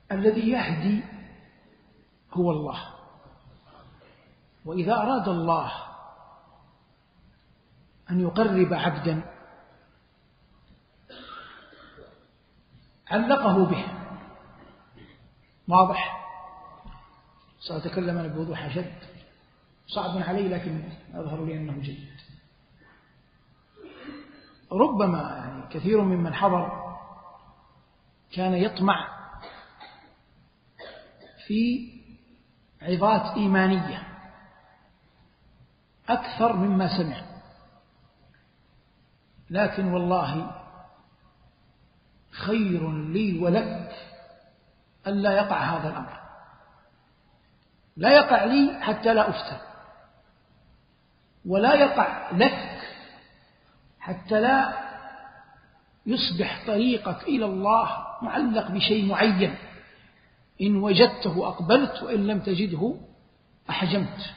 الذي يهدي هو الله، وإذا أراد الله أن يقرب عبدا علقه به. واضح؟ سأتكلم أنا بوضوح أشد، صعب علي لكن أظهر لي أنه جيد. ربما يعني كثير ممن حضر كان يطمع في عظات إيمانية أكثر مما سمع، لكن والله خير لي ولك ألا يقع هذا الأمر. لا يقع لي حتى لا أفتن، ولا يقع لك حتى لا يصبح طريقك إلى الله معلق بشيء معين، إن وجدته أقبلت وإن لم تجده أحجمت.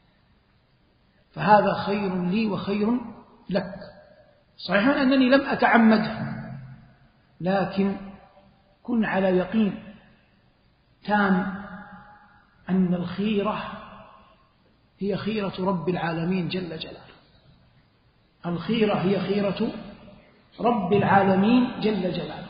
فهذا خير لي وخير لك. صحيح أنني لم أتعمده، لكن كن على يقين تام أن الخيرة هي خيرة رب العالمين جل جلاله. الخيرة هي خيرة رب العالمين جل جلاله.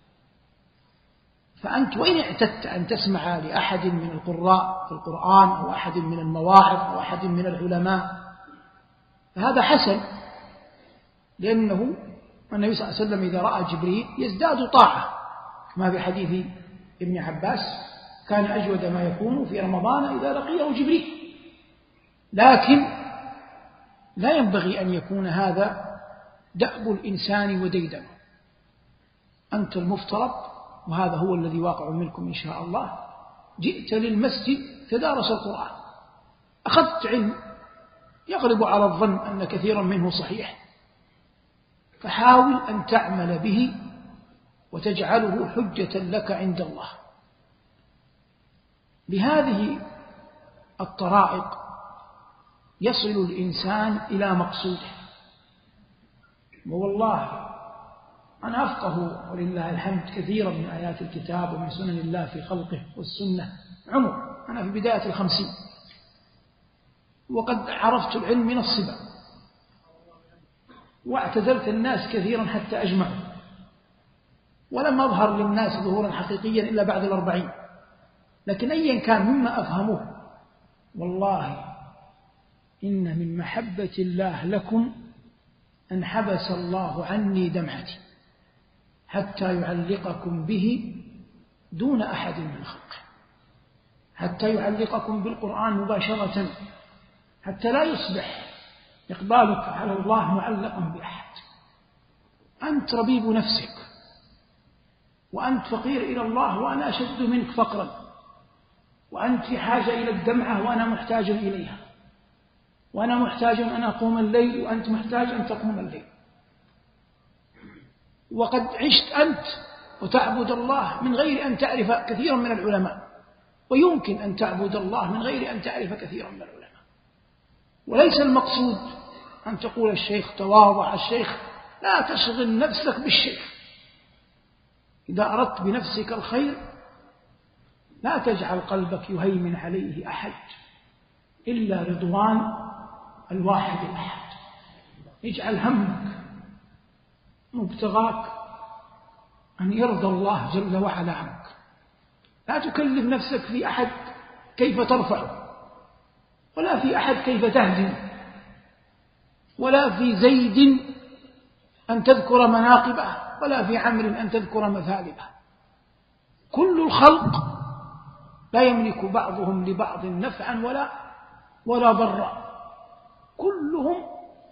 فأنت وإن اعتدت أن تسمع لأحد من القراء في القرآن أو أحد من المواعظ أو أحد من العلماء فهذا حسن، لأنه النبي صلى الله عليه وسلم إذا رأى جبريل يزداد طاعة، كما في حديث ابن عباس كان أجود ما يكون في رمضان إذا لقيه جبريل. لكن لا ينبغي أن يكون هذا دأب الإنسان وديدنه. أنت المفترض، وهذا هو الذي واقع منكم إن شاء الله، جئت للمسجد تدارس القرآن، أخذت علم يغلب على الظن أن كثيرا منه صحيح، فحاول أن تعمل به وتجعله حجة لك عند الله. بهذه الطرائق يصل الإنسان إلى مقصوده. والله أنا أفقه ولله الحمد كثيرا من آيات الكتاب ومن سنن الله في خلقه والسنة عمر. أنا في بداية 50 وقد عرفت العلم من الصبا، واعتذرت الناس كثيرا حتى أجمعوا، ولم أظهر للناس ظهورا حقيقيا إلا بعد 40. لكن أيا كان مما أفهمه، والله إن من محبة الله لكم أن حبس الله عني دمعتي حتى يعلقكم به دون أحد من خلقه، حتى يعلقكم بالقرآن مباشرة، حتى لا يصبح إقبالك على الله معلقا بأحد. أنت ربيب نفسك، وأنت فقير إلى الله وأنا أشد منك فقرا، وأنت في حاجة إلى الدمعة وأنا محتاج إليها، وأنا محتاج أن أقوم الليل وأنت محتاج أن تقوم الليل. وقد عشت أنت وتعبد الله من غير أن تعرف كثيرا من العلماء، ويمكن أن تعبد الله من غير أن تعرف كثيرا من العلماء. وليس المقصود أن تقول الشيخ تواضع، الشيخ لا تشغل نفسك بالشيخ. إذا أردت بنفسك الخير لا تجعل قلبك يهيمن عليه أحد إلا رضوان الواحد الأحد. اجعل همك مبتغاك أن يرضى الله جل وعلا عنك. لا تكلف نفسك في أحد كيف ترفعه، ولا في أحد كيف تهدم، ولا في زيد أن تذكر مناقبه، ولا في عمرو أن تذكر مثالبه. كل الخلق لا يملك بعضهم لبعض نفعا ولا ضرا، كلهم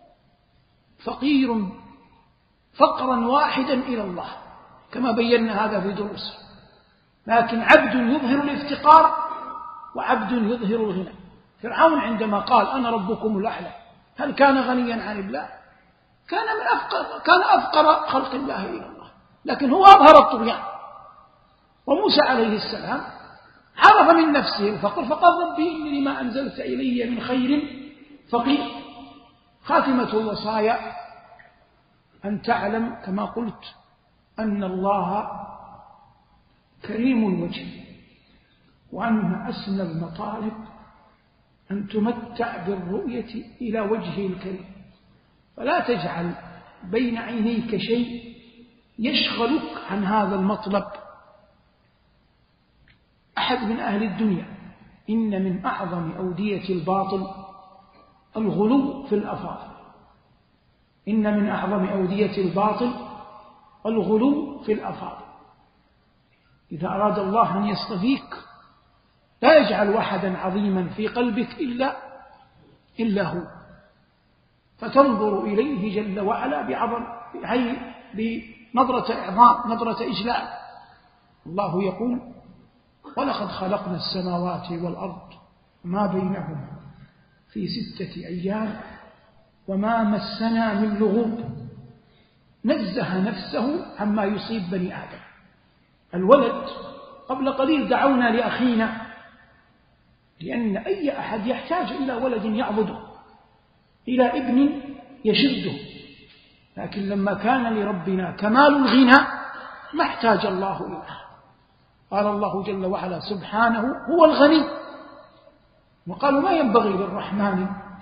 فقير فقرا واحدا إلى الله، كما بينا هذا في دروس. لكن عبد يظهر الافتقار وعبد يظهر الغنى. فرعون عندما قال أنا ربكم الأعلى هل كان غنيا عن الله؟ كان أفقر خلق الله إلى الله، لكن هو أظهر الطغيان. وموسى عليه السلام عرف من نفسه الفقر فقال ربي إني لما أنزلت إلي من خير فقير. خاتمة الوصايا أن تعلم كما قلت أن الله كريم الوجه، وأن أسمى المطالب أن تمتع بالرؤية إلى وجهه الكريم، فلا تجعل بين عينيك شيء يشغلك عن هذا المطلب. أحد من أهل الدنيا: إن من أعظم أودية الباطل الغلو في الأفاضل. إن من أعظم أودية الباطل الغلو في الأفاضل. إذا أراد الله أن يصطفيك لا يجعل واحدا عظيما في قلبك إلا هو، فتنظر إليه جل وعلا بنظرة إعظام، نظرة إجلال. الله يقول: ولقد خلقنا السماوات والأرض ما بينهما في 6 أيام وما مسنا من لغوب. نزه نفسه عما يصيب بني آدم. الولد قبل قليل دعونا لأخينا، لأن أي أحد يحتاج إلى ولد يعبده، إلى ابن يشده، لكن لما كان لربنا كمال الغنى ما احتاج الله إليه. قال الله جل وعلا سبحانه: هو الغني. وقالوا: ما ينبغي للرحمن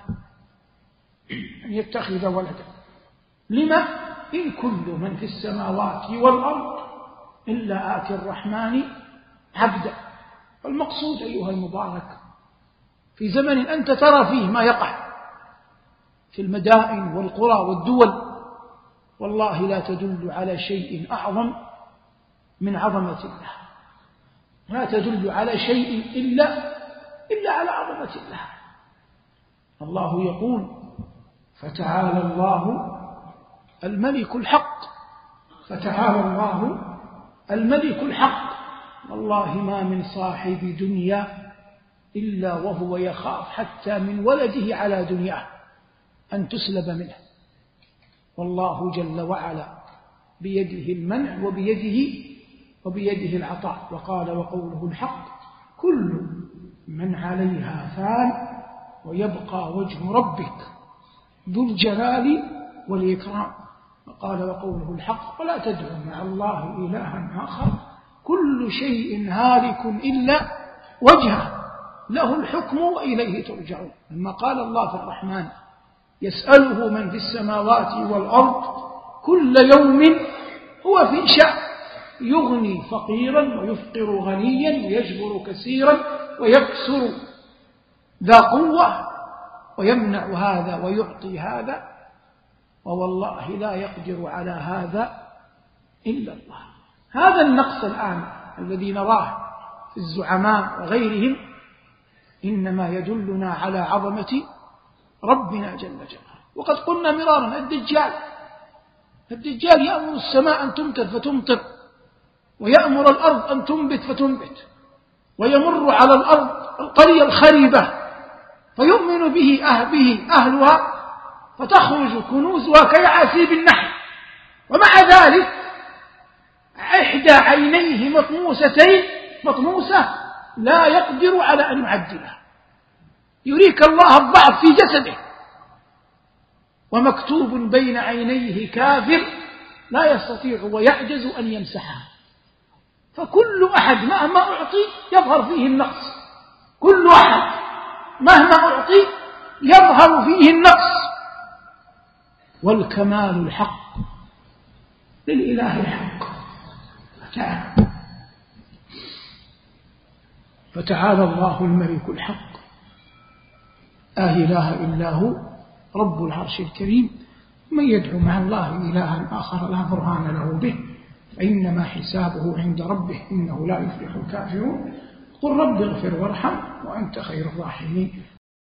أن يتخذ ولدا. لما؟ إن كل من في السماوات والأرض إلا آتي الرحمن عبدا. المقصود أيها المبارك في زمن أنت ترى فيه ما يقع في المدائن والقرى والدول، والله لا تدل على شيء أعظم من عظمة الله، لا تدل على شيء إلا على عظمة الله. الله يقول: فتعالى الله الملك الحق. فتعالى الله الملك الحق. والله ما من صاحب دنيا إلا وهو يخاف حتى من ولده على دنياه أن تسلب منه. والله جل وعلا بيده المنع وبيده العطاء. وقال: وقوله الحق: كل من عليها فان ويبقى وجه ربك ذو الجلال والإكرام. وقال: وقوله الحق: ولا تدعوا مع الله إلها آخر كل شيء هالك إلا وجهه له الحكم وإليه ترجعون. لما قال الله في الرحمن: يسأله من في السماوات والأرض كل يوم هو في شأن يغني فقيرا ويفقر غنيا ويجبر كثيرا ويكسر ذا قوة ويمنع هذا ويعطي هذا، ووالله لا يقدر على هذا إلا الله. هذا النقص الآن الذي نراه في الزعماء وغيرهم إنما يدلنا على عظمة ربنا جل جلاله. وقد قلنا مرارا: الدجال يأمر السماء أن تمطر فتمطر، ويأمر الأرض أن تنبت فتنبت، ويمر على الأرض القرية الخريبة فيؤمن به أهلها فتخرج كنوزها كيعاسيب النحل، ومع ذلك إحدى عينيه مطموسة لا يقدر على أن يعدلها. يريك الله الضعف في جسده، ومكتوب بين عينيه كافر لا يستطيع ويعجز أن يمسحها. فكل أحد مهما أعطي يظهر فيه النقص، كل أحد مهما أعطي يظهر فيه النقص. والكمال الحق للإله الحق. فتعالى الله الملك الحق، لا إله إلا هو رب العرش الكريم. من يدعو مع الله إلها آخر لا برهان له به فإنما حسابه عند ربه إنه لا يفلح الكافرون. قل رب اغفر وارحم وأنت خير الراحمين.